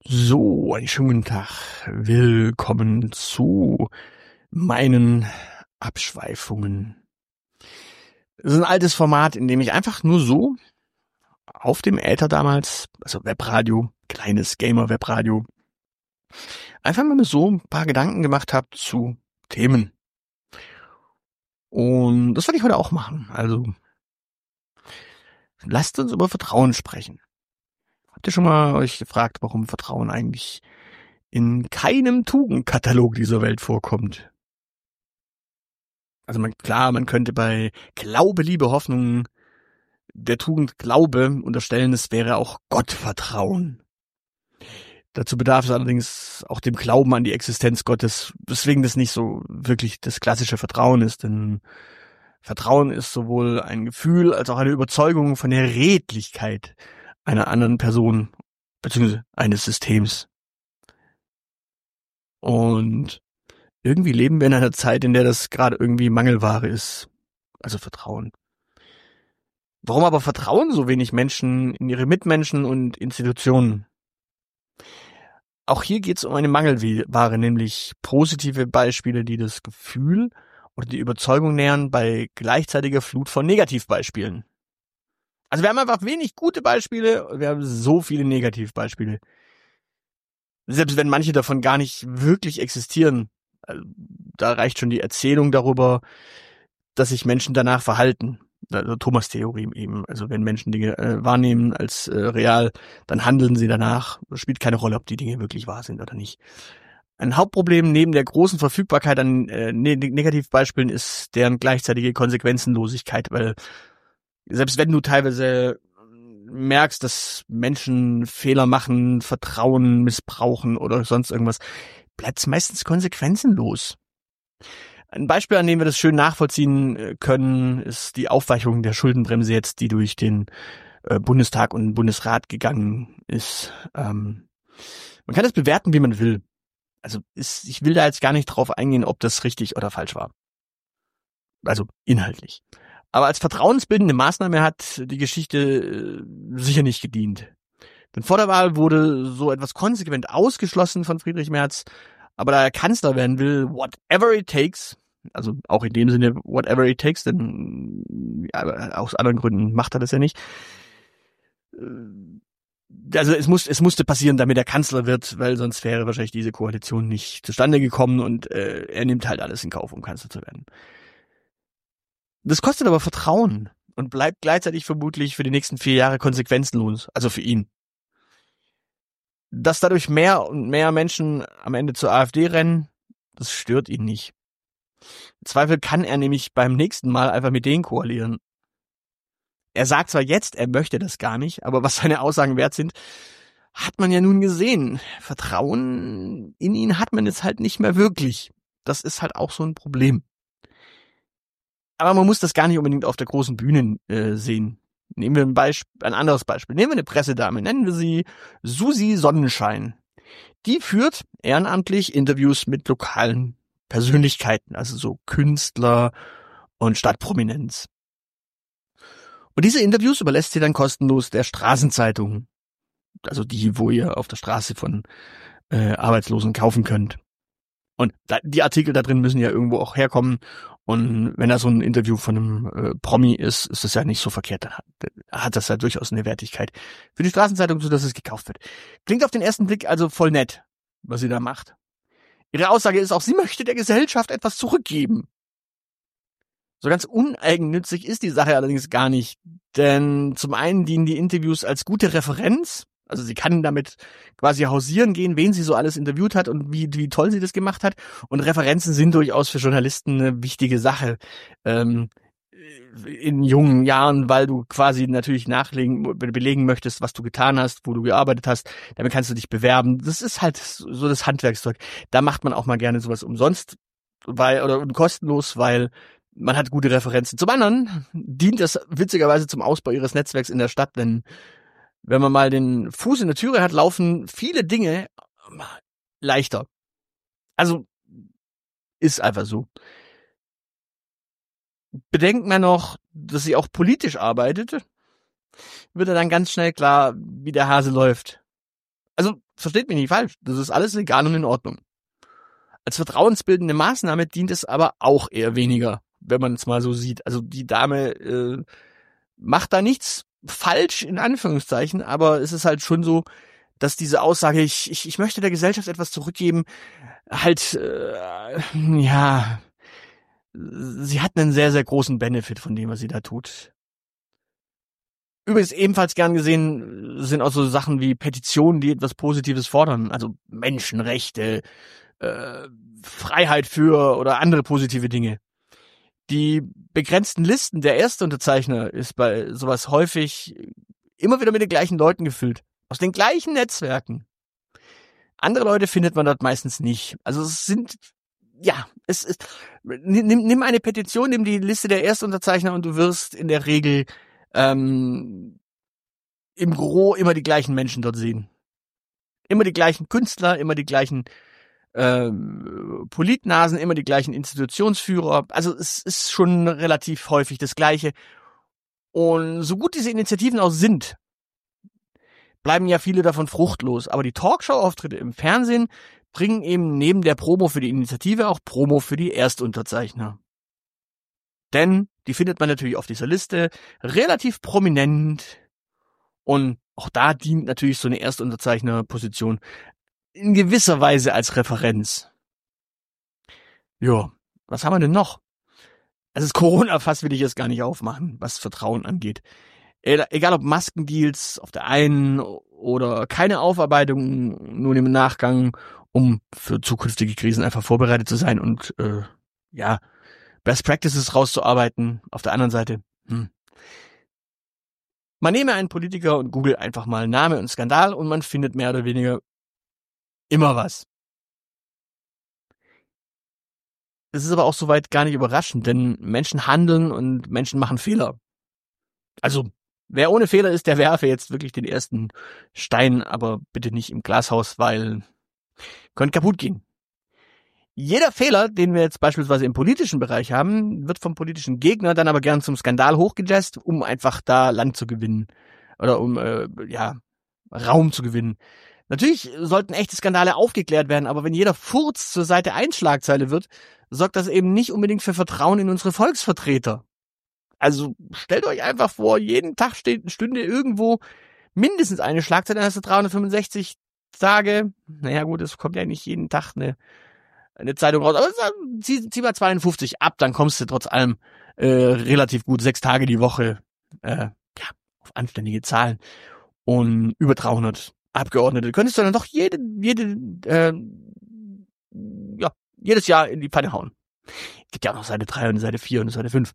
So, einen schönen guten Tag. Willkommen zu meinen Abschweifungen. Das ist ein altes Format, in dem ich einfach nur so auf dem Äther damals, also Webradio, kleines Gamer-Webradio, einfach mal so ein paar Gedanken gemacht habe zu Themen. Und das werde ich heute auch machen. Also, lasst uns über Vertrauen sprechen. Habt ihr schon mal euch gefragt, warum Vertrauen eigentlich in keinem Tugendkatalog dieser Welt vorkommt? Also man könnte bei Glaube, Liebe, Hoffnung der Tugend Glaube unterstellen, es wäre auch Gottvertrauen. Dazu bedarf es allerdings auch dem Glauben an die Existenz Gottes, weswegen das nicht so wirklich das klassische Vertrauen ist, denn Vertrauen ist sowohl ein Gefühl als auch eine Überzeugung von der Redlichkeit einer anderen Person bzw. eines Systems. Und irgendwie leben wir in einer Zeit, in der das gerade irgendwie Mangelware ist, also Vertrauen. Warum aber vertrauen so wenig Menschen in ihre Mitmenschen und Institutionen? Auch hier geht es um eine Mangelware, nämlich positive Beispiele, die das Gefühl oder die Überzeugung nähern bei gleichzeitiger Flut von Negativbeispielen. Also wir haben einfach wenig gute Beispiele, wir haben so viele Negativbeispiele. Selbst wenn manche davon gar nicht wirklich existieren, da reicht schon die Erzählung darüber, dass sich Menschen danach verhalten. Also Thomas-Theorie eben. Also wenn Menschen Dinge wahrnehmen als real, dann handeln sie danach. Es spielt keine Rolle, ob die Dinge wirklich wahr sind oder nicht. Ein Hauptproblem neben der großen Verfügbarkeit an Negativbeispielen ist deren gleichzeitige Konsequenzenlosigkeit, weil selbst wenn du teilweise merkst, dass Menschen Fehler machen, Vertrauen missbrauchen oder sonst irgendwas, bleibt es meistens konsequenzenlos. Ein Beispiel, an dem wir das schön nachvollziehen können, ist die Aufweichung der Schuldenbremse jetzt, die durch den Bundestag und den Bundesrat gegangen ist. Man kann das bewerten, wie man will. Also ich will da jetzt gar nicht drauf eingehen, ob das richtig oder falsch war. Also inhaltlich. Aber als vertrauensbildende Maßnahme hat die Geschichte sicher nicht gedient. Denn vor der Wahl wurde so etwas konsequent ausgeschlossen von Friedrich Merz. Aber da er Kanzler werden will, whatever it takes, also auch in dem Sinne whatever it takes, denn ja, aus anderen Gründen macht er das ja nicht. Also es musste passieren, damit er Kanzler wird, weil sonst wäre wahrscheinlich diese Koalition nicht zustande gekommen und er nimmt halt alles in Kauf, um Kanzler zu werden. Das kostet aber Vertrauen und bleibt gleichzeitig vermutlich für die nächsten 4 Jahre konsequenzenlos, also für ihn. Dass dadurch mehr und mehr Menschen am Ende zur AfD rennen, das stört ihn nicht. Im Zweifel kann er nämlich beim nächsten Mal einfach mit denen koalieren. Er sagt zwar jetzt, er möchte das gar nicht, aber was seine Aussagen wert sind, hat man ja nun gesehen. Vertrauen in ihn hat man jetzt halt nicht mehr wirklich. Das ist halt auch so ein Problem. Aber man muss das gar nicht unbedingt auf der großen Bühne sehen. Nehmen wir ein anderes Beispiel. Nehmen wir eine Pressedame, nennen wir sie Susi Sonnenschein. Die führt ehrenamtlich Interviews mit lokalen Persönlichkeiten, also so Künstler und Stadtprominenz. Und diese Interviews überlässt sie dann kostenlos der Straßenzeitung, also die, wo ihr auf der Straße von Arbeitslosen kaufen könnt. Und die Artikel da drin müssen ja irgendwo auch herkommen. Und wenn da so ein Interview von einem Promi ist, ist das ja nicht so verkehrt. Dann hat das ja durchaus eine Wertigkeit für die Straßenzeitung, so dass es gekauft wird. Klingt auf den ersten Blick also voll nett, was sie da macht. Ihre Aussage ist auch, sie möchte der Gesellschaft etwas zurückgeben. So ganz uneigennützig ist die Sache allerdings gar nicht. Denn zum einen dienen die Interviews als gute Referenz. Also sie kann damit quasi hausieren gehen, wen sie so alles interviewt hat und wie toll sie das gemacht hat. Und Referenzen sind durchaus für Journalisten eine wichtige Sache. In jungen Jahren, weil du quasi natürlich belegen möchtest, was du getan hast, wo du gearbeitet hast. Damit kannst du dich bewerben. Das ist halt so das Handwerkszeug. Da macht man auch mal gerne sowas umsonst oder kostenlos, weil man hat gute Referenzen. Zum anderen dient das witzigerweise zum Ausbau ihres Netzwerks in der Stadt, denn wenn man mal den Fuß in der Türe hat, laufen viele Dinge leichter. Also ist einfach so. Bedenkt man noch, dass sie auch politisch arbeitet, wird dann ganz schnell klar, wie der Hase läuft. Also, versteht mich nicht falsch, das ist alles legal und in Ordnung. Als vertrauensbildende Maßnahme dient es aber auch eher weniger, wenn man es mal so sieht. Also die Dame macht da nichts falsch, in Anführungszeichen, aber es ist halt schon so, dass diese Aussage, ich möchte der Gesellschaft etwas zurückgeben, halt, ja, sie hat einen sehr, sehr großen Benefit von dem, was sie da tut. Übrigens ebenfalls gern gesehen sind auch so Sachen wie Petitionen, die etwas Positives fordern, also Menschenrechte, Freiheit für oder andere positive Dinge. Die begrenzten Listen der Erstunterzeichner ist bei sowas häufig immer wieder mit den gleichen Leuten gefüllt. Aus den gleichen Netzwerken. Andere Leute findet man dort meistens nicht. Also es ist, nimm eine Petition, nimm die Liste der Erstunterzeichner und du wirst in der Regel im Gros immer die gleichen Menschen dort sehen. Immer die gleichen Künstler, immer die gleichen Politnasen, immer die gleichen Institutionsführer. Also es ist schon relativ häufig das Gleiche. Und so gut diese Initiativen auch sind, bleiben ja viele davon fruchtlos. Aber die Talkshow-Auftritte im Fernsehen bringen eben neben der Promo für die Initiative auch Promo für die Erstunterzeichner. Denn die findet man natürlich auf dieser Liste relativ prominent. Und auch da dient natürlich so eine Erstunterzeichnerposition in gewisser Weise als Referenz. Ja, was haben wir denn noch? Also das Corona-Fass will ich jetzt gar nicht aufmachen, was Vertrauen angeht. Egal ob Maskendeals auf der einen oder keine Aufarbeitung nun im Nachgang, um für zukünftige Krisen einfach vorbereitet zu sein und Best Practices rauszuarbeiten. Auf der anderen Seite, man nehme einen Politiker und google einfach mal Name und Skandal und man findet mehr oder weniger immer was. Das ist aber auch soweit gar nicht überraschend, denn Menschen handeln und Menschen machen Fehler. Also, wer ohne Fehler ist, der werfe jetzt wirklich den ersten Stein, aber bitte nicht im Glashaus, weil könnte kaputt gehen. Jeder Fehler, den wir jetzt beispielsweise im politischen Bereich haben, wird vom politischen Gegner dann aber gern zum Skandal hochgejazzt, um einfach da Land zu gewinnen. Oder um, Raum zu gewinnen. Natürlich sollten echte Skandale aufgeklärt werden, aber wenn jeder Furz zur Seite 1 Schlagzeile wird, sorgt das eben nicht unbedingt für Vertrauen in unsere Volksvertreter. Also stellt euch einfach vor, jeden Tag stünde irgendwo mindestens eine Schlagzeile, dann hast du 365 Tage. Naja gut, es kommt ja nicht jeden Tag eine Zeitung raus, aber zieh mal 52 ab, dann kommst du trotz allem relativ gut 6 Tage die Woche auf anständige Zahlen und über 300 Abgeordnete. Könntest du dann doch jedes Jahr in die Pfanne hauen. Gibt ja auch noch Seite 3 und Seite 4 und Seite 5.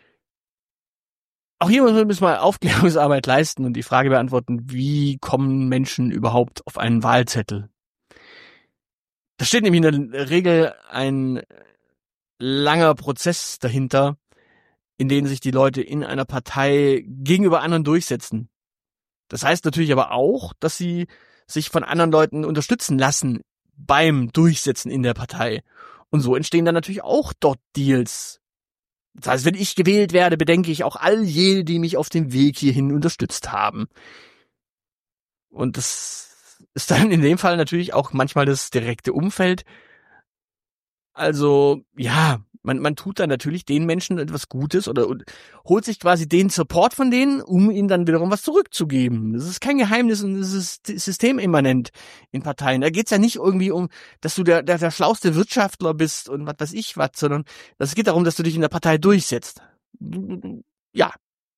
Auch hier müssen wir Aufklärungsarbeit leisten und die Frage beantworten, wie kommen Menschen überhaupt auf einen Wahlzettel? Da steht nämlich in der Regel ein langer Prozess dahinter, in dem sich die Leute in einer Partei gegenüber anderen durchsetzen. Das heißt natürlich aber auch, dass sie sich von anderen Leuten unterstützen lassen beim Durchsetzen in der Partei. Und so entstehen dann natürlich auch dort Deals. Das heißt, wenn ich gewählt werde, bedenke ich auch all jene, die mich auf dem Weg hierhin unterstützt haben. Und das ist dann in dem Fall natürlich auch manchmal das direkte Umfeld. Also, ja, man tut dann natürlich den Menschen etwas Gutes oder holt sich quasi den Support von denen, um ihnen dann wiederum was zurückzugeben. Das ist kein Geheimnis und das ist systemimmanent in Parteien. Da geht's ja nicht irgendwie um, dass du der schlauste Wirtschaftler bist und was weiß ich was, sondern es geht darum, dass du dich in der Partei durchsetzt. Ja.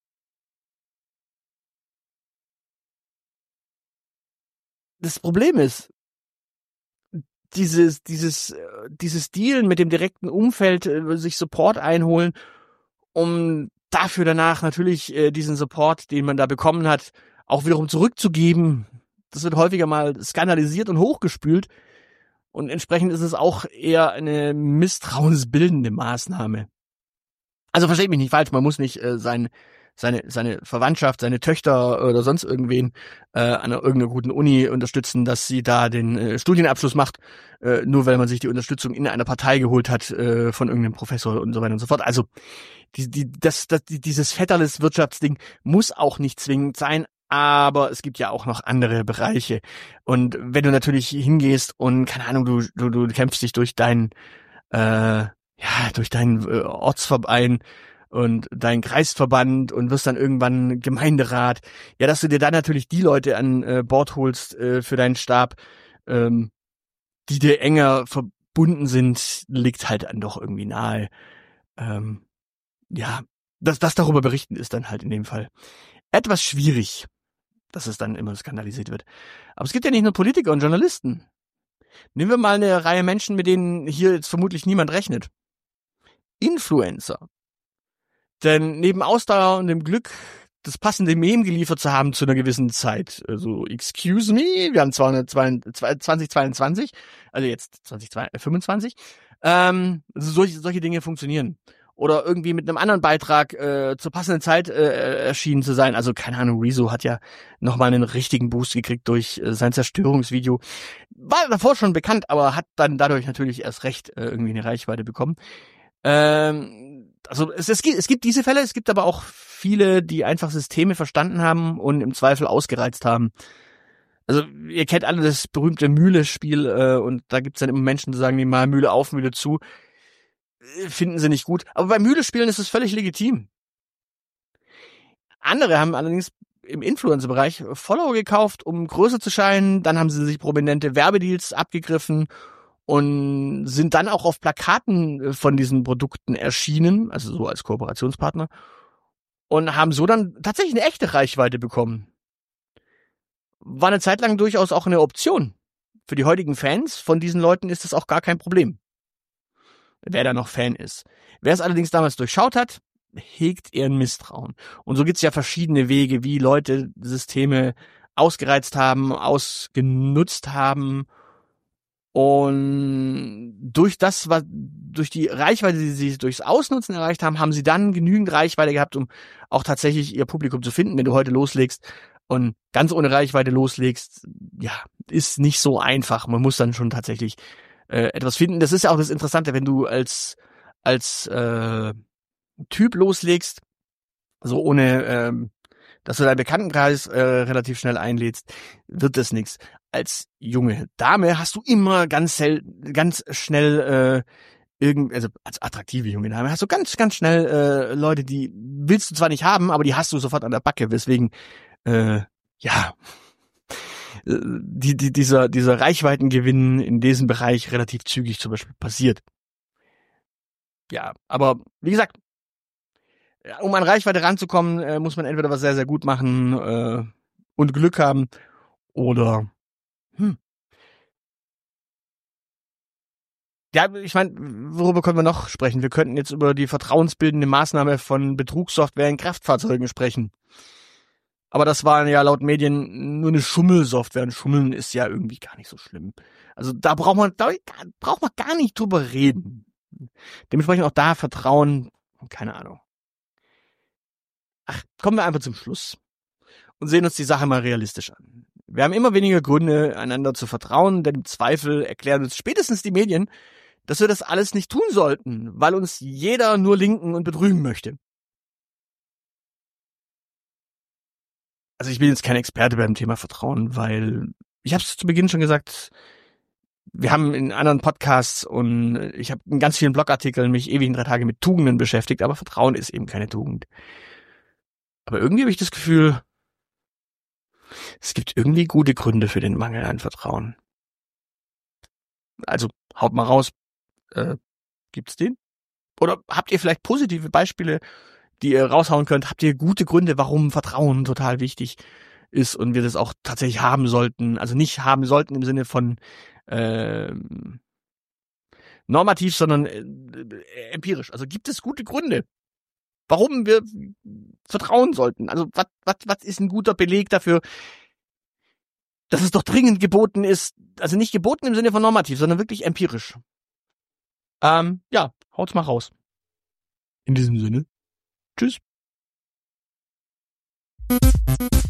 Das Problem ist, dieses Dealen mit dem direkten Umfeld, sich Support einholen, um dafür danach natürlich diesen Support, den man da bekommen hat, auch wiederum zurückzugeben. Das wird häufiger mal skandalisiert und hochgespült und entsprechend ist es auch eher eine misstrauensbildende Maßnahme. Also versteht mich nicht falsch, man muss nicht seine Verwandtschaft, seine Töchter oder sonst irgendwen an irgendeiner guten Uni unterstützen, dass sie da den Studienabschluss macht, nur weil man sich die Unterstützung in einer Partei geholt hat von irgendeinem Professor und so weiter und so fort. Also dieses Vetterles Wirtschaftsding muss auch nicht zwingend sein, Aber es gibt ja auch noch andere Bereiche. Und wenn du natürlich hingehst und, keine Ahnung, du kämpfst dich durch durch deinen Ortsverein und deinen Kreisverband und wirst dann irgendwann Gemeinderat, ja, dass du dir dann natürlich die Leute an Bord holst für deinen Stab, die dir enger verbunden sind, liegt halt dann doch irgendwie nahe. Ja, das darüber berichten ist dann halt in dem Fall etwas schwierig, dass es dann immer skandalisiert wird. Aber es gibt ja nicht nur Politiker und Journalisten. Nehmen wir mal eine Reihe Menschen, mit denen hier jetzt vermutlich niemand rechnet. Influencer. Denn neben Ausdauer und dem Glück, das passende Meme geliefert zu haben zu einer gewissen Zeit, also excuse me, wir haben 2022, also jetzt 2025, solche Dinge funktionieren. Oder irgendwie mit einem anderen Beitrag zur passenden Zeit erschienen zu sein. Also keine Ahnung, Rezo hat ja nochmal einen richtigen Boost gekriegt durch sein Zerstörungsvideo. War davor schon bekannt, aber hat dann dadurch natürlich erst recht irgendwie eine Reichweite bekommen. Also es gibt diese Fälle, es gibt aber auch viele, die einfach Systeme verstanden haben und im Zweifel ausgereizt haben. Also ihr kennt alle das berühmte Mühle-Spiel und da gibt's dann immer Menschen, die sagen, die mal Mühle auf, Mühle zu. Finden sie nicht gut. Aber bei Mühle-Spielen ist es völlig legitim. Andere haben allerdings im Influencer-Bereich Follower gekauft, um größer zu scheinen. Dann haben sie sich prominente Werbedeals abgegriffen und sind dann auch auf Plakaten von diesen Produkten erschienen, also so als Kooperationspartner, und haben so dann tatsächlich eine echte Reichweite bekommen. War eine Zeit lang durchaus auch eine Option. Für die heutigen Fans von diesen Leuten ist das auch gar kein Problem, wer da noch Fan ist. Wer es allerdings damals durchschaut hat, hegt eher ein Misstrauen. Und so gibt's ja verschiedene Wege, wie Leute Systeme ausgereizt haben, ausgenutzt haben. Und durch die Reichweite, die sie durchs Ausnutzen erreicht haben, haben sie dann genügend Reichweite gehabt, um auch tatsächlich ihr Publikum zu finden. Wenn du heute loslegst und ganz ohne Reichweite loslegst, ja, ist nicht so einfach. Man muss dann schon tatsächlich etwas finden. Das ist ja auch das Interessante, wenn du als Typ loslegst, so ohne dass du deinen Bekanntenkreis relativ schnell einlädst, wird das nichts. Als junge Dame hast du immer ganz schnell also als attraktive junge Dame hast du ganz schnell Leute, die willst du zwar nicht haben, aber die hast du sofort an der Backe, weswegen dieser Reichweitengewinn in diesem Bereich relativ zügig zum Beispiel passiert. Ja, aber wie gesagt, um an Reichweite ranzukommen, muss man entweder was sehr, sehr gut machen und Glück haben oder ja, ich meine, worüber können wir noch sprechen? Wir könnten jetzt über die vertrauensbildende Maßnahme von Betrugssoftware in Kraftfahrzeugen sprechen. Aber das war ja laut Medien nur eine Schummelsoftware und Schummeln ist ja irgendwie gar nicht so schlimm. Also da braucht man gar nicht drüber reden. Dementsprechend auch da Vertrauen, keine Ahnung. Ach, kommen wir einfach zum Schluss und sehen uns die Sache mal realistisch an. Wir haben immer weniger Gründe, einander zu vertrauen, denn im Zweifel erklären uns spätestens die Medien, dass wir das alles nicht tun sollten, weil uns jeder nur linken und betrügen möchte. Also ich bin jetzt kein Experte beim Thema Vertrauen, weil ich habe es zu Beginn schon gesagt, wir haben in anderen Podcasts und ich habe in ganz vielen Blogartikeln mich ewig in 3 Tage mit Tugenden beschäftigt, aber Vertrauen ist eben keine Tugend. Aber irgendwie habe ich das Gefühl, es gibt irgendwie gute Gründe für den Mangel an Vertrauen. Also haut mal raus, gibt's den? Oder habt ihr vielleicht positive Beispiele, die ihr raushauen könnt? Habt ihr gute Gründe, warum Vertrauen total wichtig ist und wir das auch tatsächlich haben sollten? Also nicht haben sollten im Sinne von normativ, sondern empirisch. Also gibt es gute Gründe, warum wir vertrauen sollten? Also was ist ein guter Beleg dafür, dass es doch dringend geboten ist? Also nicht geboten im Sinne von normativ, sondern wirklich empirisch. Ja, haut's mal raus. In diesem Sinne. Tschüss.